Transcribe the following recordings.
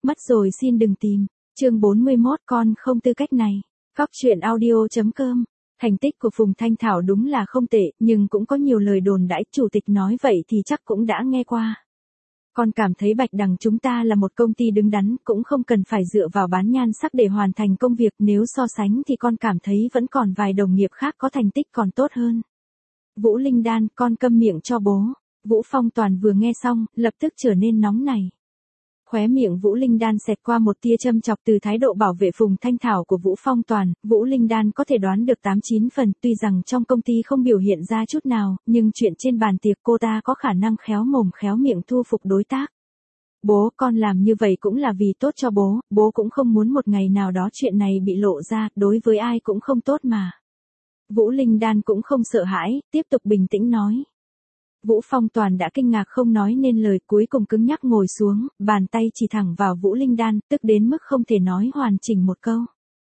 Mất rồi xin đừng tìm. Chương 41 con không tư cách này. Góc truyện audio.com. Thành tích của Phùng Thanh Thảo đúng là không tệ, nhưng cũng có nhiều lời đồn đãi, chủ tịch nói vậy thì chắc cũng đã nghe qua. Con cảm thấy Bạch Đằng chúng ta là một công ty đứng đắn, cũng không cần phải dựa vào bán nhan sắc để hoàn thành công việc, nếu so sánh thì con cảm thấy vẫn còn vài đồng nghiệp khác có thành tích còn tốt hơn. Vũ Linh Đan, con câm miệng cho bố. Vũ Phong Toàn vừa nghe xong, lập tức trở nên nóng này. Khóe miệng Vũ Linh Đan xẹt qua một tia châm chọc từ thái độ bảo vệ Phùng Thanh Thảo của Vũ Phong Toàn. Vũ Linh Đan có thể đoán được 8-9 phần, tuy rằng trong công ty không biểu hiện ra chút nào, nhưng chuyện trên bàn tiệc cô ta có khả năng khéo mồm khéo miệng thu phục đối tác. Bố, con làm như vậy cũng là vì tốt cho bố cũng không muốn một ngày nào đó chuyện này bị lộ ra, đối với ai cũng không tốt mà. Vũ Linh Đan cũng không sợ hãi, tiếp tục bình tĩnh nói. Vũ Phong Toàn đã kinh ngạc không nói nên lời, cuối cùng cứng nhắc ngồi xuống, bàn tay chỉ thẳng vào Vũ Linh Đan, tức đến mức không thể nói hoàn chỉnh một câu.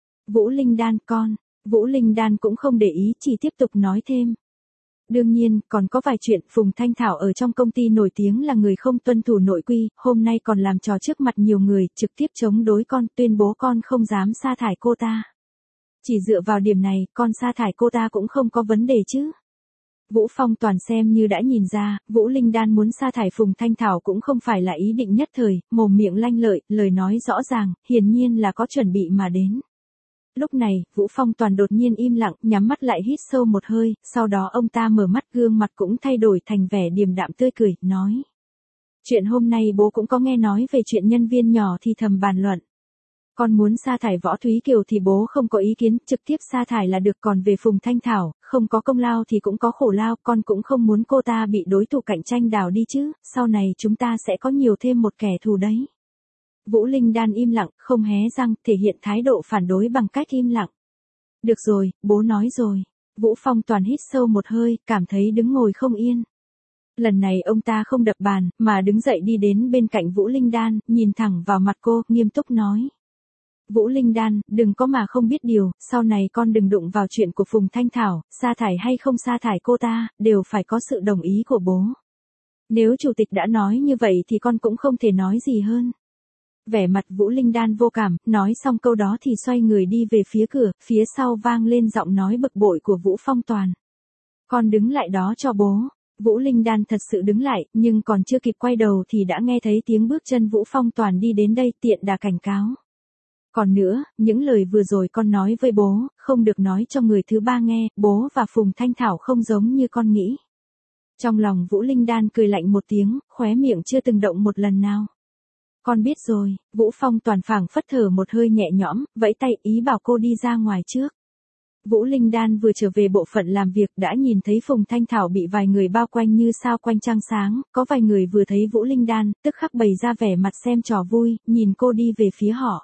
Vũ Linh Đan con, Vũ Linh Đan cũng không để ý, chỉ tiếp tục nói thêm. Đương nhiên, còn có vài chuyện, Phùng Thanh Thảo ở trong công ty nổi tiếng là người không tuân thủ nội quy, hôm nay còn làm trò trước mặt nhiều người, trực tiếp chống đối con, tuyên bố con không dám sa thải cô ta. Chỉ dựa vào điểm này, con sa thải cô ta cũng không có vấn đề chứ. Vũ Phong Toàn xem như đã nhìn ra, Vũ Linh Đan muốn sa thải Phùng Thanh Thảo cũng không phải là ý định nhất thời, mồm miệng lanh lợi, lời nói rõ ràng, hiển nhiên là có chuẩn bị mà đến. Lúc này, Vũ Phong Toàn đột nhiên im lặng, nhắm mắt lại hít sâu một hơi, sau đó ông ta mở mắt, gương mặt cũng thay đổi thành vẻ điềm đạm tươi cười, nói. Chuyện hôm nay bố cũng có nghe nói về chuyện nhân viên nhỏ thì thầm bàn luận. Con muốn sa thải Võ Thúy Kiều thì bố không có ý kiến, trực tiếp sa thải là được, còn về Phùng Thanh Thảo, không có công lao thì cũng có khổ lao, con cũng không muốn cô ta bị đối thủ cạnh tranh đào đi chứ, sau này chúng ta sẽ có nhiều thêm một kẻ thù đấy. Vũ Linh Đan im lặng, không hé răng, thể hiện thái độ phản đối bằng cách im lặng. Được rồi, bố nói rồi. Vũ Phong Toàn hít sâu một hơi, cảm thấy đứng ngồi không yên. Lần này ông ta không đập bàn, mà đứng dậy đi đến bên cạnh Vũ Linh Đan, nhìn thẳng vào mặt cô, nghiêm túc nói. Vũ Linh Đan, đừng có mà không biết điều, sau này con đừng đụng vào chuyện của Phùng Thanh Thảo, sa thải hay không sa thải cô ta, đều phải có sự đồng ý của bố. Nếu chủ tịch đã nói như vậy thì con cũng không thể nói gì hơn. Vẻ mặt Vũ Linh Đan vô cảm, nói xong câu đó thì xoay người đi về phía cửa, phía sau vang lên giọng nói bực bội của Vũ Phong Toàn. Con đứng lại đó cho bố. Vũ Linh Đan thật sự đứng lại, nhưng còn chưa kịp quay đầu thì đã nghe thấy tiếng bước chân Vũ Phong Toàn đi đến đây, tiện đà cảnh cáo. Còn nữa, những lời vừa rồi con nói với bố, không được nói cho người thứ ba nghe, bố và Phùng Thanh Thảo không giống như con nghĩ. Trong lòng Vũ Linh Đan cười lạnh một tiếng, khóe miệng chưa từng động một lần nào. Con biết rồi, Vũ Phong Toàn phảng phất thở một hơi nhẹ nhõm, vẫy tay ý bảo cô đi ra ngoài trước. Vũ Linh Đan vừa trở về bộ phận làm việc đã nhìn thấy Phùng Thanh Thảo bị vài người bao quanh như sao quanh trăng sáng, có vài người vừa thấy Vũ Linh Đan, tức khắc bày ra vẻ mặt xem trò vui, nhìn cô đi về phía họ.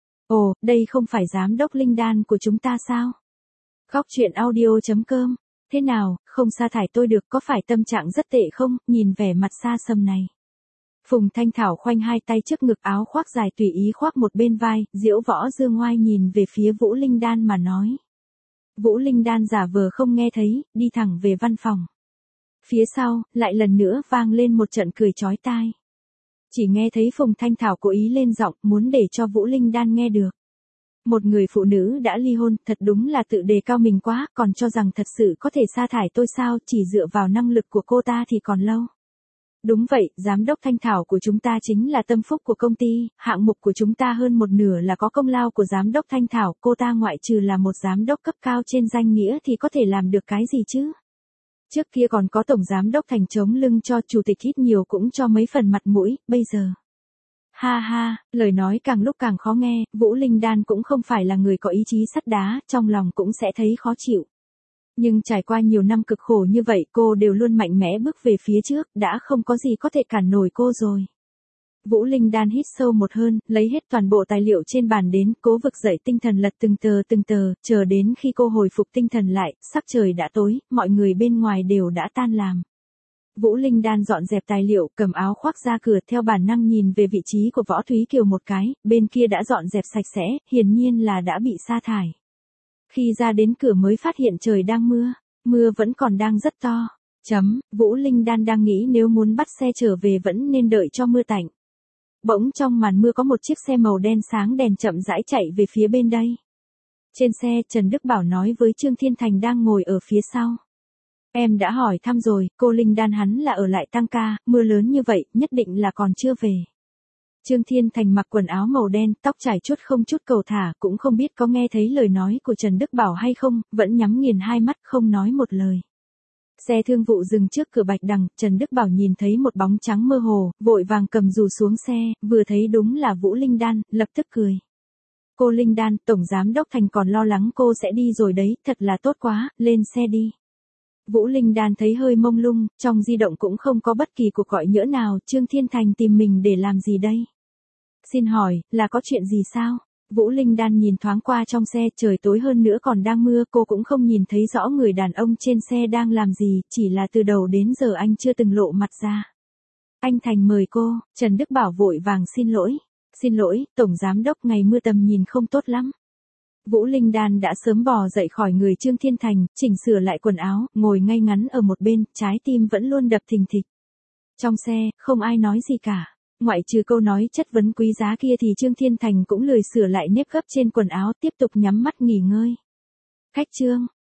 Ồ, đây không phải giám đốc Linh Đan của chúng ta sao? Góc truyện audio.com. Thế nào, không sa thải tôi được, có phải tâm trạng rất tệ không, nhìn vẻ mặt xa xăm này. Phùng Thanh Thảo khoanh hai tay trước ngực, áo khoác dài tùy ý khoác một bên vai, diễu võ dương ngoai nhìn về phía Vũ Linh Đan mà nói. Vũ Linh Đan giả vờ không nghe thấy, đi thẳng về văn phòng. Phía sau, lại lần nữa vang lên một trận cười chói tai. Chỉ nghe thấy Phùng Thanh Thảo cố ý lên giọng, muốn để cho Vũ Linh Đan nghe được. Một người phụ nữ đã ly hôn, thật đúng là tự đề cao mình quá, còn cho rằng thật sự có thể sa thải tôi sao, chỉ dựa vào năng lực của cô ta thì còn lâu. Đúng vậy, giám đốc Thanh Thảo của chúng ta chính là tâm phúc của công ty, hạng mục của chúng ta hơn một nửa là có công lao của giám đốc Thanh Thảo, cô ta ngoại trừ là một giám đốc cấp cao trên danh nghĩa thì có thể làm được cái gì chứ? Trước kia còn có tổng giám đốc Thành chống lưng cho, chủ tịch ít nhiều cũng cho mấy phần mặt mũi, bây giờ. Ha ha, lời nói càng lúc càng khó nghe, Vũ Linh Đan cũng không phải là người có ý chí sắt đá, trong lòng cũng sẽ thấy khó chịu. Nhưng trải qua nhiều năm cực khổ như vậy, cô đều luôn mạnh mẽ bước về phía trước, đã không có gì có thể cản nổi cô rồi. Vũ Linh Đan hít sâu một hơi, lấy hết toàn bộ tài liệu trên bàn đến, cố vực dậy tinh thần lật từng tờ, chờ đến khi cô hồi phục tinh thần lại, sắc trời đã tối, mọi người bên ngoài đều đã tan làm. Vũ Linh Đan dọn dẹp tài liệu, cầm áo khoác ra cửa, theo bản năng nhìn về vị trí của Võ Thúy Kiều một cái, bên kia đã dọn dẹp sạch sẽ, hiển nhiên là đã bị sa thải. Khi ra đến cửa mới phát hiện trời đang mưa vẫn còn đang rất to. Vũ Linh Đan đang nghĩ nếu muốn bắt xe trở về vẫn nên đợi cho mưa tạnh. bỗng trong màn mưa có một chiếc xe màu đen sáng đèn chậm rãi chạy về phía bên đây. Trên xe, Trần Đức Bảo nói với Trương Thiên Thành đang ngồi ở phía sau. Em đã hỏi thăm rồi, cô Linh Đan hắn là ở lại tăng ca, mưa lớn như vậy, nhất định là còn chưa về. Trương Thiên Thành mặc quần áo màu đen, tóc trải chuốt không chút cầu thả, cũng không biết có nghe thấy lời nói của Trần Đức Bảo hay không, vẫn nhắm nghiền hai mắt không nói một lời. Xe thương vụ dừng trước cửa Bạch Đằng, Trần Đức Bảo nhìn thấy một bóng trắng mơ hồ, vội vàng cầm dù xuống xe, vừa thấy đúng là Vũ Linh Đan, lập tức cười. Cô Linh Đan, Tổng Giám Đốc Thành còn lo lắng cô sẽ đi rồi đấy, thật là tốt quá, lên xe đi. Vũ Linh Đan thấy hơi mông lung, trong di động cũng không có bất kỳ cuộc gọi nhỡ nào, Trương Thiên Thành tìm mình để làm gì đây? Xin hỏi, là có chuyện gì sao? Vũ Linh Đan nhìn thoáng qua trong xe, trời tối hơn nữa còn đang mưa, cô cũng không nhìn thấy rõ người đàn ông trên xe đang làm gì, chỉ là từ đầu đến giờ anh chưa từng lộ mặt ra. Anh Thành mời cô, Trần Đức Bảo vội vàng xin lỗi. Xin lỗi, Tổng Giám Đốc, ngày mưa tầm nhìn không tốt lắm. Vũ Linh Đan đã sớm bò dậy khỏi người Trương Thiên Thành, chỉnh sửa lại quần áo, ngồi ngay ngắn ở một bên, trái tim vẫn luôn đập thình thịch. Trong xe, không ai nói gì cả. Ngoại trừ câu nói chất vấn quý giá kia thì Trương Thiên Thành cũng lười sửa lại nếp gấp trên quần áo, tiếp tục nhắm mắt nghỉ ngơi. Khách Trương,